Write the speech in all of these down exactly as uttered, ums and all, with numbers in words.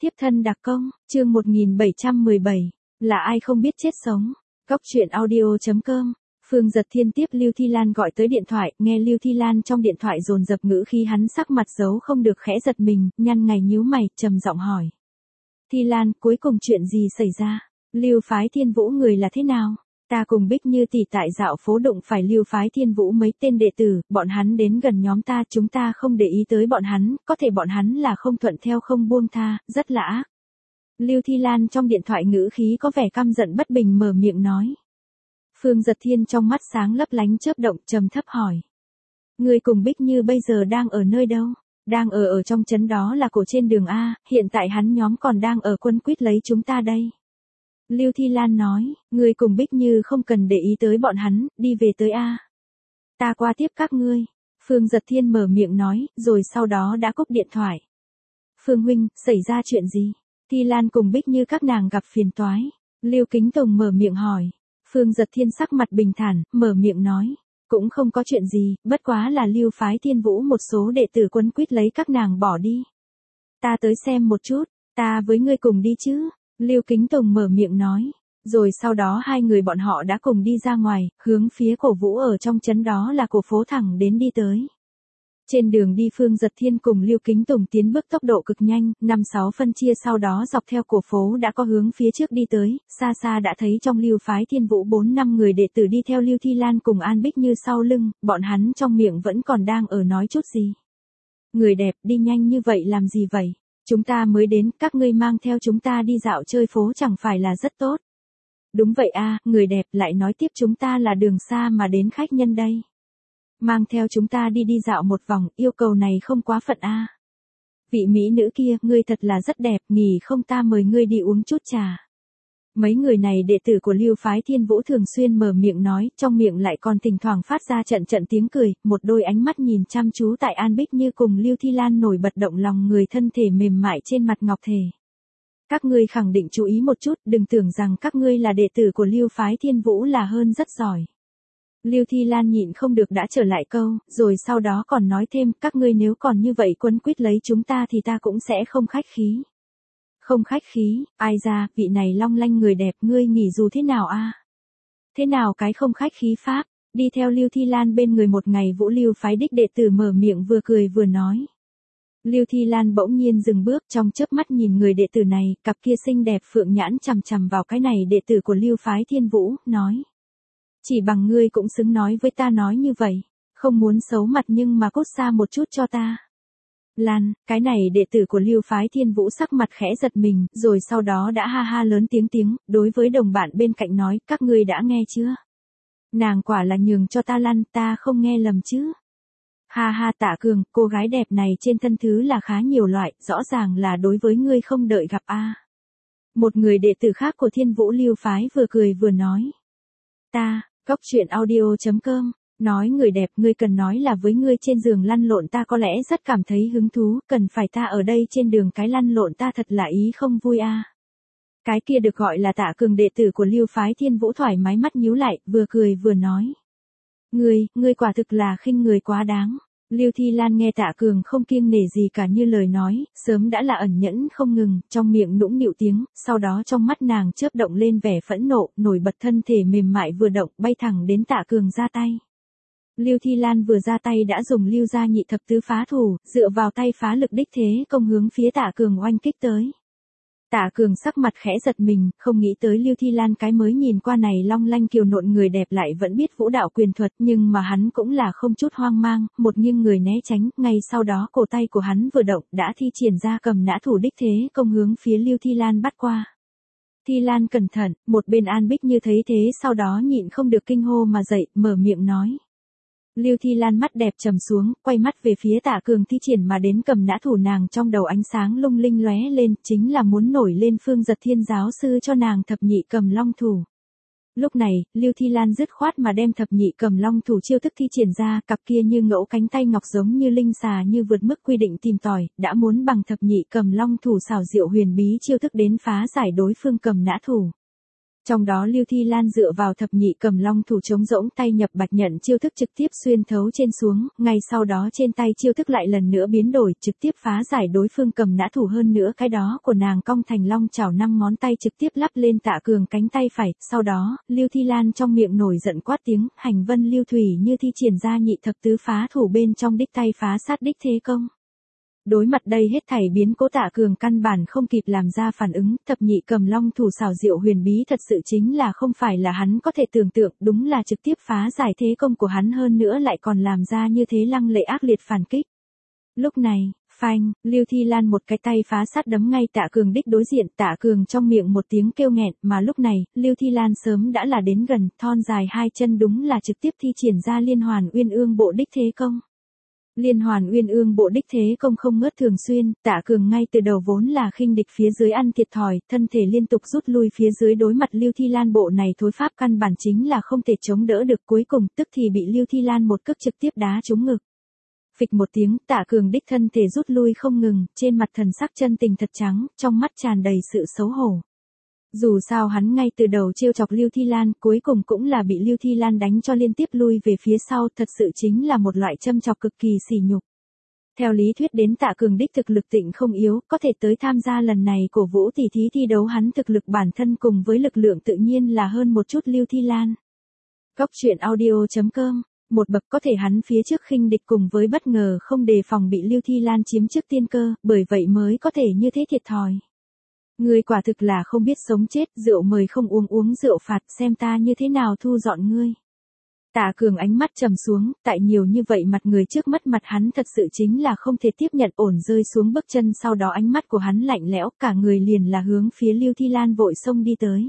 Tiếp thân đặc công, chương một nghìn bảy trăm mười bảy, là ai không biết chết sống. Góc truyện audio chấm com. Phương Giật Thiên tiếp Lưu Thi Lan gọi tới điện thoại, nghe Lưu Thi Lan trong điện thoại dồn dập ngữ khi hắn sắc mặt giấu không được khẽ giật mình, nhăn ngày nhíu mày, trầm giọng hỏi. Thi Lan, cuối cùng chuyện gì xảy ra? Lưu phái Thiên Vũ người là thế nào? Ta cùng Bích Như tỷ tại dạo phố đụng phải Lưu phái Thiên Vũ mấy tên đệ tử, bọn hắn đến gần nhóm ta, chúng ta không để ý tới bọn hắn, có thể bọn hắn là không thuận theo không buông tha, rất là ác. Lưu Thi Lan trong điện thoại ngữ khí có vẻ căm giận bất bình mở miệng nói. Phương Giật Thiên trong mắt sáng lấp lánh chớp động, trầm thấp hỏi. Người cùng Bích Như bây giờ đang ở nơi đâu? Đang ở ở trong trấn đó là cổ trên đường A, hiện tại hắn nhóm còn đang ở quân quyết lấy chúng ta đây. Lưu Thi Lan nói, người cùng Bích Như không cần để ý tới bọn hắn, đi về tới A. Ta qua tiếp các ngươi. Phương Giật Thiên mở miệng nói, rồi sau đó đã cúp điện thoại. Phương huynh, xảy ra chuyện gì? Thi Lan cùng Bích Như các nàng gặp phiền toái. Lưu Kính Tùng mở miệng hỏi. Phương Giật Thiên sắc mặt bình thản, mở miệng nói. Cũng không có chuyện gì, bất quá là Lưu phái Thiên Vũ một số đệ tử quân quyết lấy các nàng bỏ đi. Ta tới xem một chút, ta với ngươi cùng đi chứ? Lưu Kính Tùng mở miệng nói. Rồi sau đó hai người bọn họ đã cùng đi ra ngoài, hướng phía cổ vũ ở trong trấn đó là cổ phố thẳng đến đi tới. Trên đường đi Phương Giật Thiên cùng Lưu Kính Tùng tiến bước tốc độ cực nhanh, năm sáu phân chia sau đó dọc theo cổ phố đã có hướng phía trước đi tới, xa xa đã thấy trong Lưu phái Thiên Vũ bốn năm người đệ tử đi theo Lưu Thi Lan cùng An Bích Như sau lưng, bọn hắn trong miệng vẫn còn đang ở nói chút gì. Người đẹp, đi nhanh như vậy làm gì vậy? Chúng ta mới đến, các ngươi mang theo chúng ta đi dạo chơi phố chẳng phải là rất tốt. Đúng vậy a, người đẹp lại nói tiếp chúng ta là đường xa mà đến khách nhân đây. Mang theo chúng ta đi đi dạo một vòng, yêu cầu này không quá phận a. Vị mỹ nữ kia, ngươi thật là rất đẹp, nghỉ không ta mời ngươi đi uống chút trà. Mấy người này đệ tử của Lưu phái Thiên Vũ thường xuyên mở miệng nói, trong miệng lại còn thỉnh thoảng phát ra trận trận tiếng cười, một đôi ánh mắt nhìn chăm chú tại An Bích Như cùng Lưu Thi Lan nổi bật động lòng người thân thể mềm mại trên mặt ngọc thể. Các ngươi khẳng định chú ý một chút, đừng tưởng rằng các ngươi là đệ tử của Lưu phái Thiên Vũ là hơn rất giỏi. Lưu Thi Lan nhịn không được đã trở lại câu, rồi sau đó còn nói thêm, các ngươi nếu còn như vậy quân quyết lấy chúng ta thì ta cũng sẽ không khách khí. Không khách khí, ai ra, vị này long lanh người đẹp, ngươi nghỉ dù thế nào a? Thế nào cái không khách khí pháp? Đi theo Lưu Thi Lan bên người một ngày Vũ Lưu phái đích đệ tử mở miệng vừa cười vừa nói. Lưu Thi Lan bỗng nhiên dừng bước, trong chớp mắt nhìn người đệ tử này, cặp kia xinh đẹp phượng nhãn chằm chằm vào cái này đệ tử của Lưu phái Thiên Vũ, nói. Chỉ bằng ngươi cũng xứng nói với ta nói như vậy, không muốn xấu mặt nhưng mà cút xa một chút cho ta. Lan, cái này đệ tử của Lưu phái Thiên Vũ sắc mặt khẽ giật mình, rồi sau đó đã ha ha lớn tiếng tiếng, đối với đồng bạn bên cạnh nói, các ngươi đã nghe chưa? Nàng quả là nhường cho ta lăn, ta không nghe lầm chứ? Ha ha Tạ Cường, cô gái đẹp này trên thân thứ là khá nhiều loại, rõ ràng là đối với ngươi không đợi gặp a. Một người đệ tử khác của Thiên Vũ Lưu phái vừa cười vừa nói. Ta, góc truyện audio chấm com, nói người đẹp, ngươi cần nói là với ngươi trên giường lăn lộn ta có lẽ rất cảm thấy hứng thú, cần phải ta ở đây trên đường cái lăn lộn ta thật là ý không vui a. Cái kia được gọi là Tạ Cường đệ tử của Lưu phái Thiên Vũ thoải mái mắt nhíu lại, vừa cười vừa nói. Ngươi, ngươi quả thực là khinh người quá đáng. Lưu Thi Lan nghe Tạ Cường không kiêng nể gì cả như lời nói, sớm đã là ẩn nhẫn không ngừng, trong miệng nũng nịu tiếng, sau đó trong mắt nàng chớp động lên vẻ phẫn nộ, nổi bật thân thể mềm mại vừa động, bay thẳng đến Tạ Cường ra tay. Lưu Thi Lan vừa ra tay đã dùng Lưu gia nhị thập tứ phá thủ, dựa vào tay phá lực đích thế công hướng phía Tạ Cường oanh kích tới. Tạ Cường sắc mặt khẽ giật mình, không nghĩ tới Lưu Thi Lan cái mới nhìn qua này long lanh kiều nộn người đẹp lại vẫn biết vũ đạo quyền thuật, nhưng mà hắn cũng là không chút hoang mang, một nghiêng người né tránh, ngay sau đó cổ tay của hắn vừa động, đã thi triển ra cầm nã thủ đích thế công hướng phía Lưu Thi Lan bắt qua. Thi Lan cẩn thận, một bên An Bích Như thấy thế sau đó nhịn không được kinh hô mà dậy, mở miệng nói. Lưu Thi Lan mắt đẹp trầm xuống, quay mắt về phía Tạ Cường thi triển mà đến cầm nã thủ, nàng trong đầu ánh sáng lung linh lóe lên, chính là muốn nổi lên Phương Giật Thiên giáo sư cho nàng thập nhị cầm long thủ. Lúc này, Lưu Thi Lan dứt khoát mà đem thập nhị cầm long thủ chiêu thức thi triển ra, cặp kia như ngẫu cánh tay ngọc giống như linh xà như vượt mức quy định tìm tòi, đã muốn bằng thập nhị cầm long thủ xảo diệu huyền bí chiêu thức đến phá giải đối phương cầm nã thủ. Trong đó Lưu Thi Lan dựa vào thập nhị cầm long thủ chống rỗng tay nhập bạch nhận chiêu thức trực tiếp xuyên thấu trên xuống, ngay sau đó trên tay chiêu thức lại lần nữa biến đổi, trực tiếp phá giải đối phương cầm nã thủ, hơn nữa cái đó của nàng cong thành long chảo năm ngón tay trực tiếp lắp lên Tạ Cường cánh tay phải, sau đó, Lưu Thi Lan trong miệng nổi giận quát tiếng, hành vân lưu thủy như thi triển ra nhị thập tứ phá thủ bên trong đích tay phá sát đích thế công. Đối mặt đây hết thảy biến cố Tạ Cường căn bản không kịp làm ra phản ứng, thập nhị cầm long thủ xảo diệu huyền bí thật sự chính là không phải là hắn có thể tưởng tượng, đúng là trực tiếp phá giải thế công của hắn, hơn nữa lại còn làm ra như thế lăng lệ ác liệt phản kích. Lúc này, phanh, Lưu Thi Lan một cái tay phá sát đấm ngay Tạ Cường đích đối diện, Tạ Cường trong miệng một tiếng kêu nghẹn, mà lúc này, Lưu Thi Lan sớm đã là đến gần, thon dài hai chân đúng là trực tiếp thi triển ra liên hoàn uyên ương bộ đích thế công. Liên hoàn uyên ương bộ đích thế công không ngớt thường xuyên, Tạ Cường ngay từ đầu vốn là khinh địch phía dưới ăn thiệt thòi, thân thể liên tục rút lui phía dưới, đối mặt Lưu Thi Lan bộ này thối pháp căn bản chính là không thể chống đỡ được, cuối cùng tức thì bị Lưu Thi Lan một cước trực tiếp đá trúng ngực. Phịch một tiếng, Tạ Cường đích thân thể rút lui không ngừng, trên mặt thần sắc chân tình thật trắng, trong mắt tràn đầy sự xấu hổ. Dù sao hắn ngay từ đầu trêu chọc Lưu Thi Lan, cuối cùng cũng là bị Lưu Thi Lan đánh cho liên tiếp lui về phía sau, thật sự chính là một loại châm chọc cực kỳ sỉ nhục. Theo lý thuyết đến Tạ Cường đích thực lực tịnh không yếu, có thể tới tham gia lần này cổ vũ tỷ thí thi đấu, hắn thực lực bản thân cùng với lực lượng tự nhiên là hơn một chút Lưu Thi Lan. Góc truyện audio chấm com, một bậc có thể hắn phía trước khinh địch cùng với bất ngờ không đề phòng bị Lưu Thi Lan chiếm trước tiên cơ, bởi vậy mới có thể như thế thiệt thòi. Ngươi quả thực là không biết sống chết, rượu mời không uống uống rượu phạt, xem ta như thế nào thu dọn ngươi. Tạ Cường ánh mắt trầm xuống, tại nhiều như vậy mặt người trước mắt mặt hắn thật sự chính là không thể tiếp nhận, ổn rơi xuống bước chân, sau đó ánh mắt của hắn lạnh lẽo, cả người liền là hướng phía Lưu Thi Lan vội xông đi tới.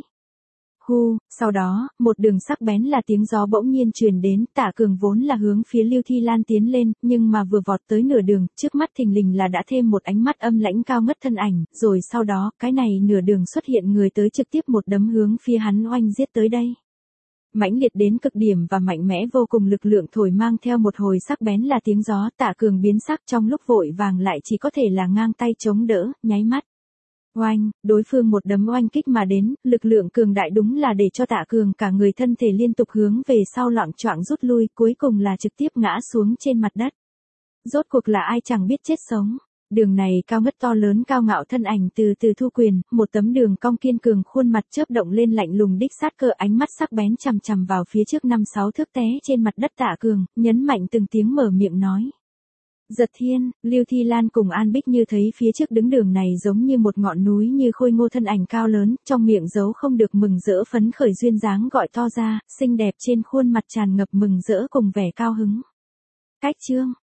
Hu, sau đó, một đường sắc bén là tiếng gió bỗng nhiên truyền đến, Tạ Cường vốn là hướng phía Lưu Thi Lan tiến lên, nhưng mà vừa vọt tới nửa đường, trước mắt thình lình là đã thêm một ánh mắt âm lãnh cao ngất thân ảnh, rồi sau đó, cái này nửa đường xuất hiện người tới trực tiếp một đấm hướng phía hắn oanh giết tới đây. Mãnh liệt đến cực điểm và mạnh mẽ vô cùng lực lượng thổi mang theo một hồi sắc bén là tiếng gió, Tạ Cường biến sắc, trong lúc vội vàng lại chỉ có thể là ngang tay chống đỡ, nháy mắt. Oanh, đối phương một đấm oanh kích mà đến, lực lượng cường đại đúng là để cho Tạ Cường cả người thân thể liên tục hướng về sau loạng choạng rút lui, cuối cùng là trực tiếp ngã xuống trên mặt đất. Rốt cuộc là ai chẳng biết chết sống. Đường này cao ngất to lớn cao ngạo thân ảnh từ từ thu quyền, một tấm đường cong kiên cường, khuôn mặt chớp động lên lạnh lùng đích sát cơ, ánh mắt sắc bén chằm chằm vào phía trước năm sáu thước té trên mặt đất Tạ Cường, nhấn mạnh từng tiếng mở miệng nói. Giật Thiên, Lưu Thi Lan cùng An Bích như thấy phía trước đứng đường này giống như một ngọn núi như khôi ngô thân ảnh cao lớn, trong miệng giấu không được mừng rỡ phấn khởi, duyên dáng gọi to ra, xinh đẹp trên khuôn mặt tràn ngập mừng rỡ cùng vẻ cao hứng. Cách chương